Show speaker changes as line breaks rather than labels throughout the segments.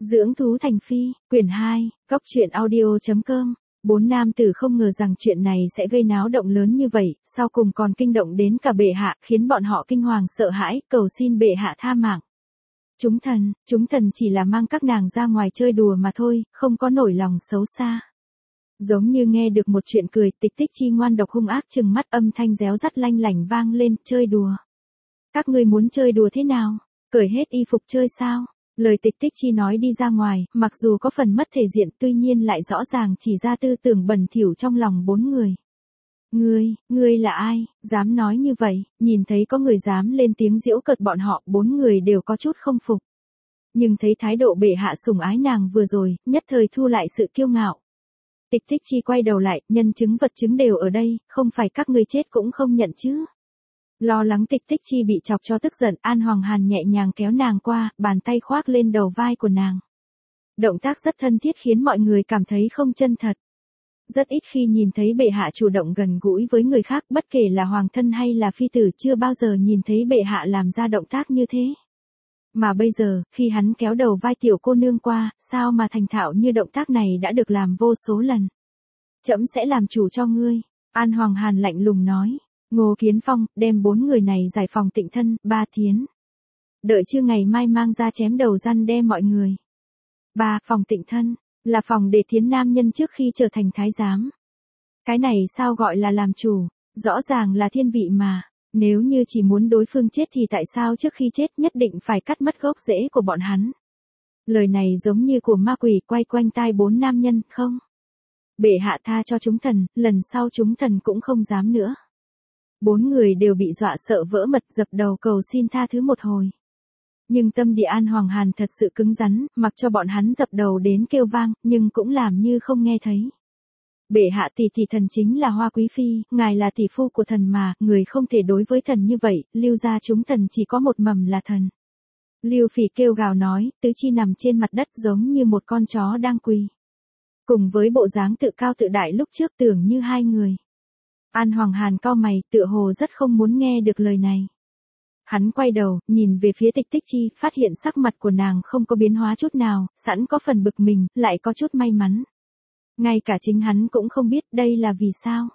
Dưỡng thú thành phi, quyển 2, Cóc truyện audio.com. Bốn nam tử không ngờ rằng chuyện này sẽ gây náo động lớn như vậy, sau cùng còn kinh động đến cả bệ hạ, khiến bọn họ kinh hoàng sợ hãi, cầu xin bệ hạ tha mạng. Chúng thần chỉ là mang các nàng ra ngoài chơi đùa mà thôi, không có nổi lòng xấu xa. Giống như nghe được một chuyện cười, Tịch Tích Chi ngoan độc hung ác trừng mắt, âm thanh réo rắt lanh lảnh vang lên, chơi đùa. Các ngươi muốn chơi đùa thế nào? Cởi hết y phục chơi sao? Lời Tịch Tích Chi nói đi ra ngoài, mặc dù có phần mất thể diện, tuy nhiên lại rõ ràng chỉ ra tư tưởng bẩn thỉu trong lòng bốn người. Ngươi là ai, dám nói như vậy? Nhìn thấy có người dám lên tiếng giễu cợt bọn họ, bốn người đều có chút không phục. Nhưng thấy thái độ bệ hạ sủng ái nàng vừa rồi, nhất thời thu lại sự kiêu ngạo. Tịch Tích Chi quay đầu lại, nhân chứng vật chứng đều ở đây, không phải các ngươi chết cũng không nhận chứ. Lo lắng Tịch Tích Chi bị chọc cho tức giận, An Hoàng Hàn nhẹ nhàng kéo nàng qua, bàn tay khoác lên đầu vai của nàng. Động tác rất thân thiết khiến mọi người cảm thấy không chân thật. Rất ít khi nhìn thấy bệ hạ chủ động gần gũi với người khác, bất kể là hoàng thân hay là phi tử, chưa bao giờ nhìn thấy bệ hạ làm ra động tác như thế. Mà bây giờ, khi hắn kéo đầu vai tiểu cô nương qua, sao mà thành thạo như động tác này đã được làm vô số lần. Trẫm sẽ làm chủ cho ngươi, An Hoàng Hàn lạnh lùng nói. Ngô Kiến Phong, đem bốn người này giải phòng Tịnh Thân, Ba Thiến. Đợi chưa ngày mai mang ra chém đầu răn đe mọi người. Phòng Tịnh Thân, là phòng để thiến nam nhân trước khi trở thành thái giám. Cái này sao gọi là làm chủ, rõ ràng là thiên vị mà. Nếu như chỉ muốn đối phương chết thì tại sao trước khi chết nhất định phải cắt mất gốc rễ của bọn hắn. Lời này giống như của ma quỷ quay quanh tai bốn nam nhân, không? Bệ hạ tha cho chúng thần, lần sau chúng thần cũng không dám nữa. Bốn người đều bị dọa sợ vỡ mật, dập đầu cầu xin tha thứ một hồi. Nhưng tâm địa An Hoàng Hàn thật sự cứng rắn, mặc cho bọn hắn dập đầu đến kêu vang, nhưng cũng làm như không nghe thấy. Bệ hạ tỷ thần chính là Hoa Quý Phi, ngài là tỷ phu của thần mà, người không thể đối với thần như vậy, Lưu gia chúng thần chỉ có một mầm là thần. Lưu Phỉ kêu gào nói, tứ chi nằm trên mặt đất giống như một con chó đang quỳ. Cùng với bộ dáng tự cao tự đại lúc trước tưởng như hai người. An Hoàng Hàn cau mày, tựa hồ rất không muốn nghe được lời này. Hắn quay đầu, nhìn về phía Tịch Tích Chi, phát hiện sắc mặt của nàng không có biến hóa chút nào, sẵn có phần bực mình, lại có chút may mắn. Ngay cả chính hắn cũng không biết đây là vì sao.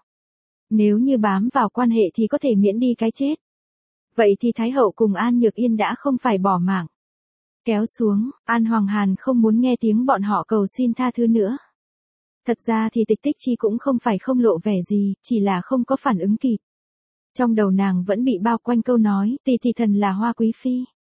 Nếu như bám vào quan hệ thì có thể miễn đi cái chết. Vậy thì Thái Hậu cùng An Nhược Yên đã không phải bỏ mạng. Kéo xuống, An Hoàng Hàn không muốn nghe tiếng bọn họ cầu xin tha thứ nữa. Thật ra thì Tịch Tích Chi cũng không phải không lộ vẻ gì, chỉ là không có phản ứng kịp. Trong đầu nàng vẫn bị bao quanh câu nói, tỷ thần là Hoa Quý Phi.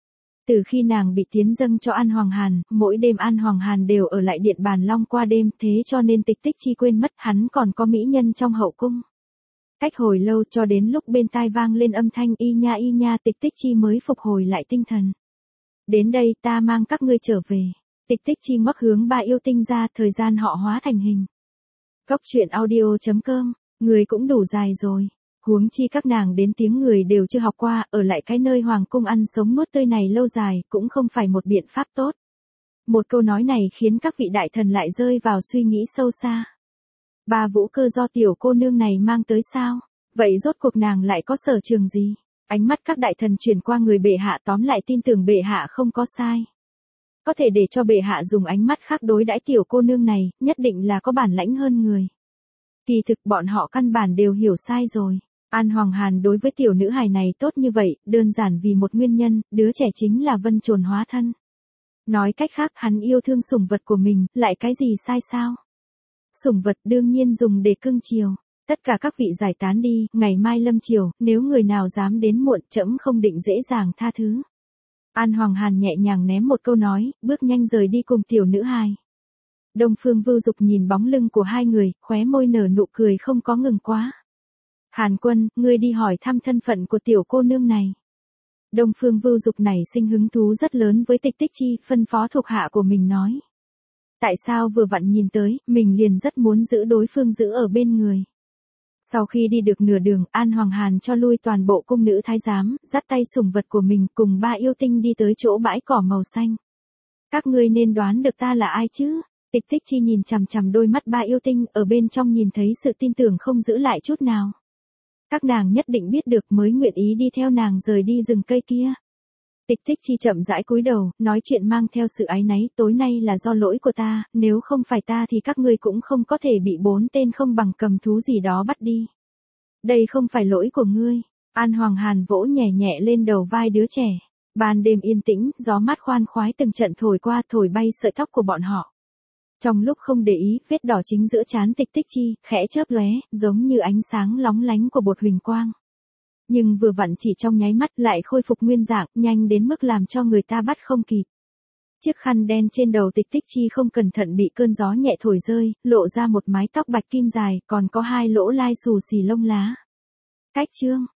Từ khi nàng bị tiến dâng cho An Hoàng Hàn, mỗi đêm An Hoàng Hàn đều ở lại Điện Bàn Long qua đêm, thế cho nên Tịch Tích Chi quên mất hắn còn có mỹ nhân trong hậu cung. Cách hồi lâu cho đến lúc bên tai vang lên âm thanh y nha, Tịch Tích Chi mới phục hồi lại tinh thần. Đến đây ta mang các ngươi trở về. Tịch Tích Chi ngoắc hướng ba yêu tinh ra, thời gian họ hóa thành hình. Cóc truyện audio.com, người cũng đủ dài rồi. Huống chi các nàng đến tiếng người đều chưa học qua, ở lại cái nơi hoàng cung ăn sống nuốt tươi này lâu dài, cũng không phải một biện pháp tốt. Một câu nói này khiến các vị đại thần lại rơi vào suy nghĩ sâu xa. Ba vũ cơ do tiểu cô nương này mang tới sao? Vậy rốt cuộc nàng lại có sở trường gì? Ánh mắt các đại thần chuyển qua người bệ hạ, tóm lại tin tưởng bệ hạ không có sai. Có thể để cho bệ hạ dùng ánh mắt khác đối đãi tiểu cô nương này, nhất định là có bản lãnh hơn người. Kỳ thực bọn họ căn bản đều hiểu sai rồi. An Hoàng Hàn đối với tiểu nữ hài này tốt như vậy, đơn giản vì một nguyên nhân, đứa trẻ chính là Vân Trồn hóa thân. Nói cách khác, hắn yêu thương sủng vật của mình, lại cái gì sai sao? Sủng vật đương nhiên dùng để cưng chiều. Tất cả các vị giải tán đi, ngày mai lâm chiều, nếu người nào dám đến muộn, trẫm không định dễ dàng tha thứ. An Hoàng Hàn nhẹ nhàng ném một câu nói, bước nhanh rời đi cùng tiểu nữ hài. Đông Phương Vưu Dục nhìn bóng lưng của hai người, khóe môi nở nụ cười không có ngừng quá. Hàn Quân, ngươi đi hỏi thăm thân phận của tiểu cô nương này. Đông Phương Vưu Dục nảy sinh hứng thú rất lớn với Tịch Tích Chi, phân phó thuộc hạ của mình nói. Tại sao vừa vặn nhìn tới, mình liền rất muốn giữ đối phương giữ ở bên người. Sau khi đi được nửa đường, An Hoàng Hàn cho lui toàn bộ cung nữ thái giám, dắt tay sủng vật của mình cùng ba yêu tinh đi tới chỗ bãi cỏ màu xanh. Các ngươi nên đoán được ta là ai chứ? Tịch Tích Chi nhìn chằm chằm đôi mắt ba yêu tinh, ở bên trong nhìn thấy sự tin tưởng không giữ lại chút nào. Các nàng nhất định biết được mới nguyện ý đi theo nàng rời đi rừng cây kia. Tịch Tích Chi chậm rãi cúi đầu, nói chuyện mang theo sự áy náy, tối nay là do lỗi của ta, nếu không phải ta thì các ngươi cũng không có thể bị 4 tên không bằng cầm thú gì đó bắt đi. Đây không phải lỗi của ngươi. An Hoàng Hàn vỗ nhẹ nhẹ lên đầu vai đứa trẻ. Ban đêm yên tĩnh, gió mát khoan khoái từng trận thổi qua, thổi bay sợi tóc của bọn họ. Trong lúc không để ý, vết đỏ chính giữa trán Tịch Tích Chi, khẽ chớp lóe, giống như ánh sáng lóng lánh của bột huỳnh quang. Nhưng vừa vặn chỉ trong nháy mắt lại khôi phục nguyên dạng, nhanh đến mức làm cho người ta bắt không kịp. Chiếc khăn đen trên đầu Tịch Tích Chi không cẩn thận bị cơn gió nhẹ thổi rơi, lộ ra một mái tóc bạch kim dài, còn có 2 lỗ lai xù xì lông lá. Cách chương